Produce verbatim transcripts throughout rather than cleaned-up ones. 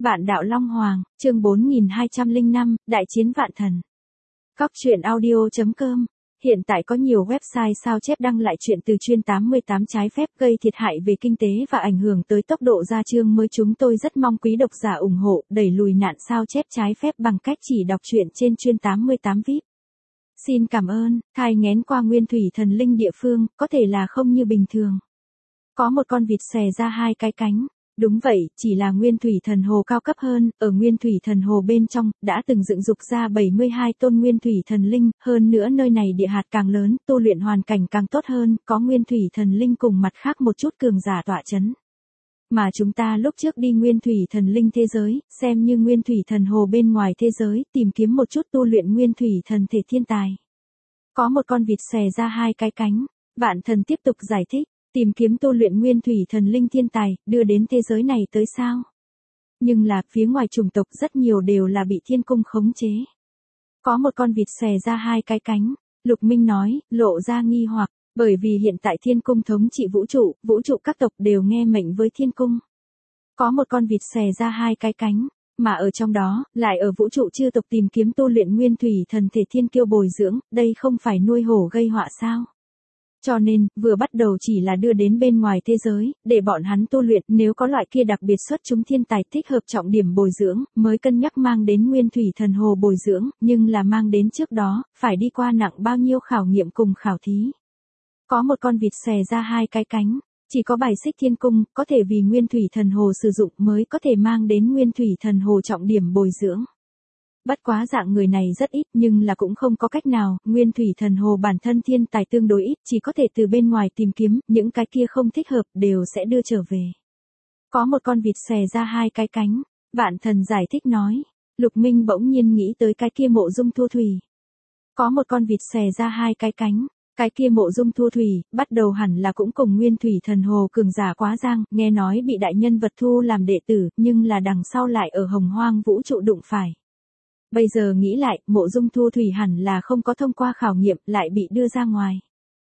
Vạn đạo Long Hoàng, chương bốn nghìn hai trăm lẻ năm, Đại chiến vạn thần. Góc truyện audio chấm com. Hiện tại có nhiều website sao chép đăng lại chuyện từ chuyên tám mươi tám trái phép gây thiệt hại về kinh tế và ảnh hưởng tới tốc độ ra chương mới. Chúng tôi rất mong quý độc giả ủng hộ, đẩy lùi nạn sao chép trái phép bằng cách chỉ đọc truyện trên chuyên tám mươi tám vi ai pi. Xin cảm ơn. Thai nghén qua nguyên thủy thần linh địa phương, có thể là không như bình thường. Có một con vịt xòe ra hai cái cánh. Đúng vậy, chỉ là nguyên thủy thần hồ cao cấp hơn, ở nguyên thủy thần hồ bên trong, đã từng dựng dục ra bảy mươi hai tôn nguyên thủy thần linh, hơn nữa nơi này địa hạt càng lớn, tu luyện hoàn cảnh càng tốt hơn, có nguyên thủy thần linh cùng mặt khác một chút cường giả tọa chấn. Mà chúng ta lúc trước đi nguyên thủy thần linh thế giới, xem như nguyên thủy thần hồ bên ngoài thế giới, tìm kiếm một chút tu luyện nguyên thủy thần thể thiên tài. Có một con vịt xòe ra hai cái cánh, vạn thần tiếp tục giải thích. Tìm kiếm tu luyện nguyên thủy thần linh thiên tài, đưa đến thế giới này tới sao? Nhưng là, phía ngoài chủng tộc rất nhiều đều là bị thiên cung khống chế. Có một con vịt xòe ra hai cái cánh, Lục Minh nói, lộ ra nghi hoặc, bởi vì hiện tại thiên cung thống trị vũ trụ, vũ trụ các tộc đều nghe mệnh với thiên cung. Có một con vịt xòe ra hai cái cánh, mà ở trong đó, lại ở vũ trụ chư tộc tìm kiếm tu luyện nguyên thủy thần thể thiên kiêu bồi dưỡng, đây không phải nuôi hổ gây họa sao? Cho nên, vừa bắt đầu chỉ là đưa đến bên ngoài thế giới, để bọn hắn tu luyện, nếu có loại kia đặc biệt xuất chúng thiên tài thích hợp trọng điểm bồi dưỡng, mới cân nhắc mang đến nguyên thủy thần hồ bồi dưỡng, nhưng là mang đến trước đó, phải đi qua nặng bao nhiêu khảo nghiệm cùng khảo thí. Có một con vịt xòe ra hai cái cánh, chỉ có bài xích thiên cung, có thể vì nguyên thủy thần hồ sử dụng mới có thể mang đến nguyên thủy thần hồ trọng điểm bồi dưỡng. Bất quá dạng người này rất ít nhưng là cũng không có cách nào, nguyên thủy thần hồ bản thân thiên tài tương đối ít, chỉ có thể từ bên ngoài tìm kiếm, những cái kia không thích hợp đều sẽ đưa trở về. Có một con vịt xòe ra hai cái cánh, vạn thần giải thích nói, Lục Minh bỗng nhiên nghĩ tới cái kia mộ dung thu thủy. Có một con vịt xòe ra hai cái cánh, cái kia mộ dung thu thủy, bắt đầu hẳn là cũng cùng nguyên thủy thần hồ cường giả quá giang, nghe nói bị đại nhân vật thu làm đệ tử, nhưng là đằng sau lại ở hồng hoang vũ trụ đụng phải. Bây giờ nghĩ lại, mộ dung thu thủy hẳn là không có thông qua khảo nghiệm, lại bị đưa ra ngoài.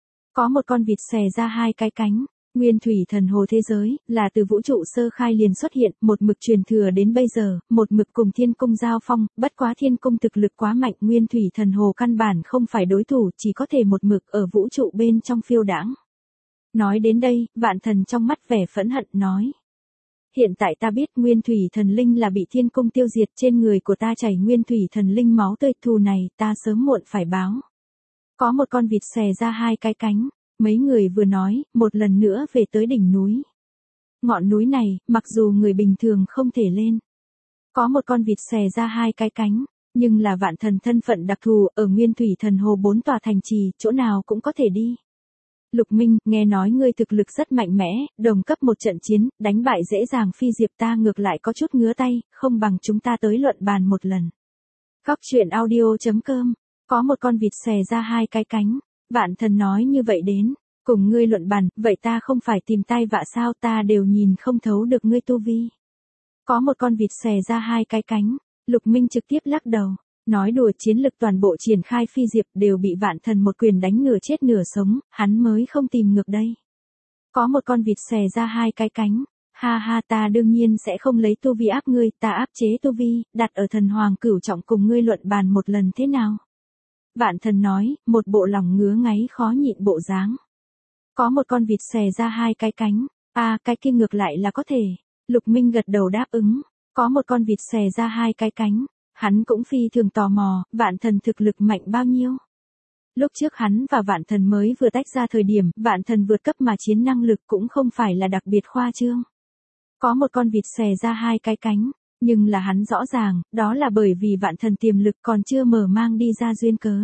Có một con vịt xòe ra hai cái cánh, nguyên thủy thần hồ thế giới, là từ vũ trụ sơ khai liền xuất hiện, một mực truyền thừa đến bây giờ, một mực cùng thiên cung giao phong, bất quá thiên cung thực lực quá mạnh, nguyên thủy thần hồ căn bản không phải đối thủ, chỉ có thể một mực ở vũ trụ bên trong phiêu đãng. Nói đến đây, vạn thần trong mắt vẻ phẫn hận nói. Hiện tại ta biết nguyên thủy thần linh là bị thiên cung tiêu diệt, trên người của ta chảy nguyên thủy thần linh máu tươi, thù này ta sớm muộn phải báo. Có một con vịt xòe ra hai cái cánh, mấy người vừa nói, một lần nữa về tới đỉnh núi. Ngọn núi này, mặc dù người bình thường không thể lên. Có một con vịt xòe ra hai cái cánh, nhưng là vạn thần thân phận đặc thù, ở nguyên thủy thần hồ bốn tòa thành trì, chỗ nào cũng có thể đi. Lục Minh, nghe nói ngươi thực lực rất mạnh mẽ, đồng cấp một trận chiến, đánh bại dễ dàng Phi Diệp, ta ngược lại có chút ngứa tay, không bằng chúng ta tới luận bàn một lần. Góc truyện audio chấm com. Có một con vịt xòe ra hai cái cánh, vạn thần nói như vậy đến, cùng ngươi luận bàn, vậy ta không phải tìm tai vạ sao, ta đều nhìn không thấu được ngươi tu vi. Có một con vịt xòe ra hai cái cánh, Lục Minh trực tiếp lắc đầu. Nói đùa, chiến lực toàn bộ triển khai Phi Diệp đều bị vạn thần một quyền đánh nửa chết nửa sống, hắn mới không tìm ngược đây. Có một con vịt xòe ra hai cái cánh, ha ha, ta đương nhiên sẽ không lấy tu vi áp ngươi, ta áp chế tu vi, đặt ở thần hoàng cửu trọng cùng ngươi luận bàn một lần thế nào? Vạn thần nói, một bộ lòng ngứa ngáy khó nhịn bộ dáng. Có một con vịt xòe ra hai cái cánh, a à, cái kia ngược lại là có thể. Lục Minh gật đầu đáp ứng. Có một con vịt xòe ra hai cái cánh. Hắn cũng phi thường tò mò, vạn thần thực lực mạnh bao nhiêu. Lúc trước hắn và vạn thần mới vừa tách ra thời điểm, vạn thần vượt cấp mà chiến năng lực cũng không phải là đặc biệt khoa trương. Có một con vịt xòe ra hai cái cánh, nhưng là hắn rõ ràng, đó là bởi vì vạn thần tiềm lực còn chưa mở mang đi ra duyên cớ.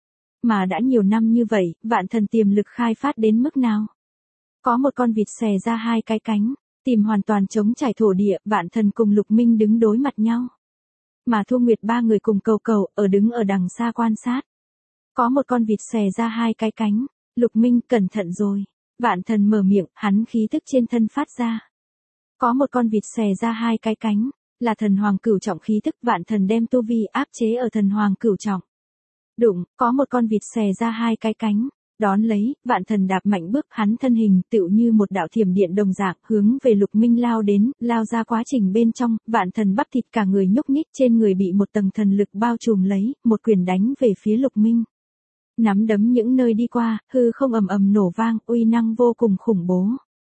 Mà đã nhiều năm như vậy, vạn thần tiềm lực khai phát đến mức nào? Có một con vịt xòe ra hai cái cánh, tìm hoàn toàn chống trải thổ địa, vạn thần cùng Lục Minh đứng đối mặt nhau. Mà Thu Nguyệt ba người cùng cầu cầu, ở đứng ở đằng xa quan sát. Có một con vịt xòe ra hai cái cánh, Lục Minh cẩn thận rồi. Vạn thần mở miệng, hắn khí tức trên thân phát ra. Có một con vịt xòe ra hai cái cánh, là thần hoàng cửu trọng khí tức, vạn thần đem tu vi áp chế ở thần hoàng cửu trọng. Đụng, có một con vịt xòe ra hai cái cánh, Đón lấy, vạn thần đạp mạnh bước, hắn thân hình tựu như một đạo thiểm điện đồng dạng, hướng về Lục Minh lao đến, lao ra quá trình bên trong, vạn thần bắp thịt cả người nhúc nhích, trên người bị một tầng thần lực bao trùm lấy, một quyền đánh về phía Lục Minh. Nắm đấm những nơi đi qua, hư không ầm ầm nổ vang, uy năng vô cùng khủng bố.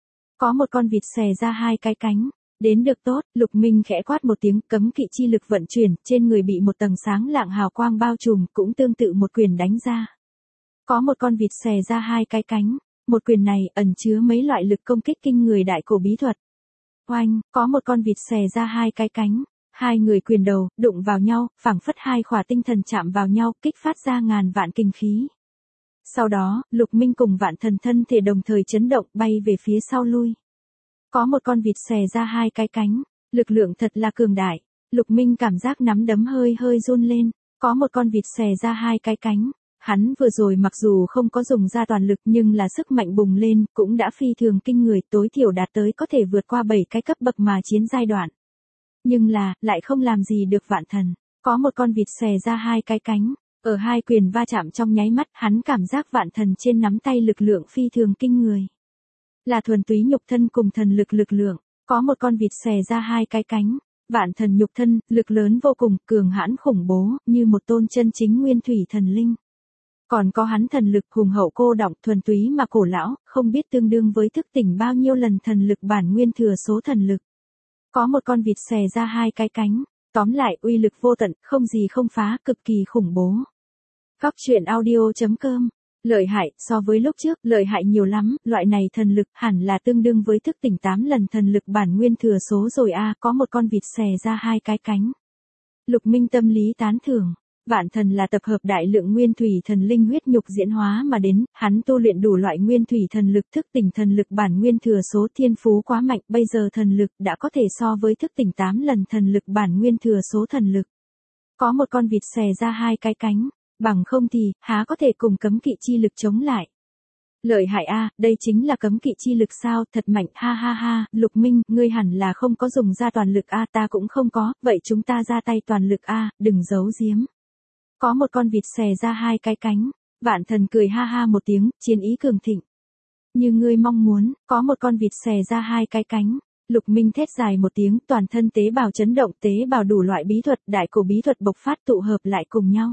Có một con vịt xè ra hai cái cánh. Đến được tốt, Lục Minh khẽ quát một tiếng, cấm kỵ chi lực vận chuyển, trên người bị một tầng sáng lạng hào quang bao trùm, cũng tương tự một quyền đánh ra. Có một con vịt xè ra hai cái cánh, một quyền này ẩn chứa mấy loại lực công kích kinh người đại cổ bí thuật. Oanh, có một con vịt xè ra hai cái cánh, hai người quyền đầu, đụng vào nhau, phảng phất hai khỏa tinh thần chạm vào nhau, kích phát ra ngàn vạn kinh khí. Sau đó, Lục Minh cùng vạn thần thân thể đồng thời chấn động, bay về phía sau lui. Có một con vịt xè ra hai cái cánh, lực lượng thật là cường đại. Lục Minh cảm giác nắm đấm hơi hơi run lên, có một con vịt xè ra hai cái cánh. Hắn vừa rồi mặc dù không có dùng ra toàn lực nhưng là sức mạnh bùng lên, cũng đã phi thường kinh người, tối thiểu đạt tới có thể vượt qua bảy cái cấp bậc mà chiến giai đoạn. Nhưng là, lại không làm gì được vạn thần. Có một con vịt xè ra hai cái cánh, ở hai quyền va chạm trong nháy mắt, hắn cảm giác vạn thần trên nắm tay lực lượng phi thường kinh người. Là thuần túy nhục thân cùng thần lực lực lượng, có một con vịt xè ra hai cái cánh, vạn thần nhục thân, lực lớn vô cùng, cường hãn khủng bố, như một tôn chân chính nguyên thủy thần linh. Còn có hắn thần lực hùng hậu cô đọng, thuần túy mà cổ lão, không biết tương đương với thức tỉnh bao nhiêu lần thần lực bản nguyên thừa số thần lực. Có một con vịt xè ra hai cái cánh, tóm lại uy lực vô tận, không gì không phá, cực kỳ khủng bố. Góc truyện audio chấm com. Lợi hại, so với lúc trước, lợi hại nhiều lắm, loại này thần lực hẳn là tương đương với thức tỉnh tám lần thần lực bản nguyên thừa số rồi a, có một con vịt xè ra hai cái cánh. Lục Minh tâm lý tán thưởng, vạn thần là tập hợp đại lượng nguyên thủy thần linh huyết nhục diễn hóa mà đến, hắn tu luyện đủ loại nguyên thủy thần lực, thức tỉnh thần lực bản nguyên thừa số, thiên phú quá mạnh, bây giờ thần lực đã có thể so với thức tỉnh tám lần thần lực bản nguyên thừa số thần lực. Có một con vịt xè ra hai cái cánh. Bằng không thì, há có thể cùng cấm kỵ chi lực chống lại. Lợi hại a, đây chính là cấm kỵ chi lực sao, thật mạnh, ha ha ha, Lục Minh, ngươi hẳn là không có dùng ra toàn lực a, ta cũng không có, vậy chúng ta ra tay toàn lực a, đừng giấu giếm. Có một con vịt xè ra hai cái cánh, vạn thần cười ha ha một tiếng, chiến ý cường thịnh. Như ngươi mong muốn, có một con vịt xè ra hai cái cánh. Lục Minh thét dài một tiếng, toàn thân tế bào chấn động, tế bào đủ loại bí thuật, đại cổ bí thuật bộc phát tụ hợp lại cùng nhau.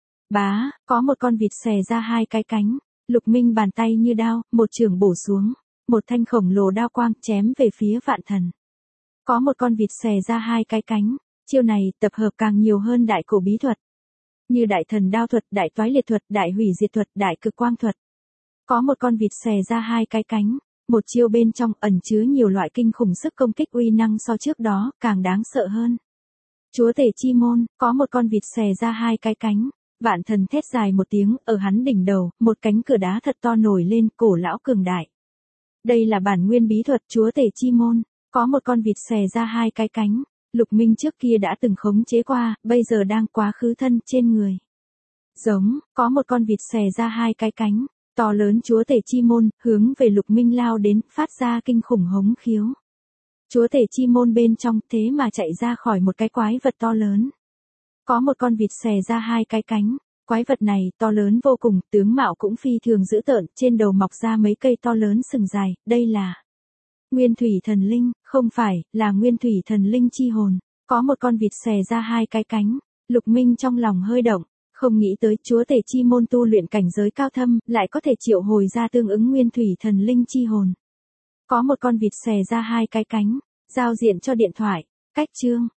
Bá, có một con vịt xè ra hai cái cánh, Lục Minh bàn tay như đao, một chưởng bổ xuống, một thanh khổng lồ đao quang chém về phía vạn thần. Có một con vịt xè ra hai cái cánh, chiêu này tập hợp càng nhiều hơn đại cổ bí thuật. Như đại thần đao thuật, đại toái liệt thuật, đại hủy diệt thuật, đại cực quang thuật. Có một con vịt xè ra hai cái cánh, một chiêu bên trong ẩn chứa nhiều loại kinh khủng sức công kích uy năng so trước đó, càng đáng sợ hơn. Chúa tể chi môn, có một con vịt xè ra hai cái cánh. Vạn thần thét dài một tiếng, ở hắn đỉnh đầu, một cánh cửa đá thật to nổi lên, cổ lão cường đại. Đây là bản nguyên bí thuật chúa tể chi môn, có một con vịt xè ra hai cái cánh, Lục Minh trước kia đã từng khống chế qua, bây giờ đang quá khứ thân trên người. Giống, có một con vịt xè ra hai cái cánh, to lớn chúa tể chi môn, hướng về Lục Minh lao đến, phát ra kinh khủng hống khiếu. Chúa tể chi môn bên trong, thế mà chạy ra khỏi một cái quái vật to lớn. Có một con vịt xè ra hai cái cánh, quái vật này to lớn vô cùng, tướng mạo cũng phi thường dữ tợn, trên đầu mọc ra mấy cây to lớn sừng dài, đây là Nguyên thủy thần linh, không phải, là Nguyên thủy thần linh chi hồn. Có một con vịt xè ra hai cái cánh, Lục Minh trong lòng hơi động, không nghĩ tới chúa tể chi môn tu luyện cảnh giới cao thâm, lại có thể triệu hồi ra tương ứng Nguyên thủy thần linh chi hồn. Có một con vịt xè ra hai cái cánh, giao diện cho điện thoại, cách chương.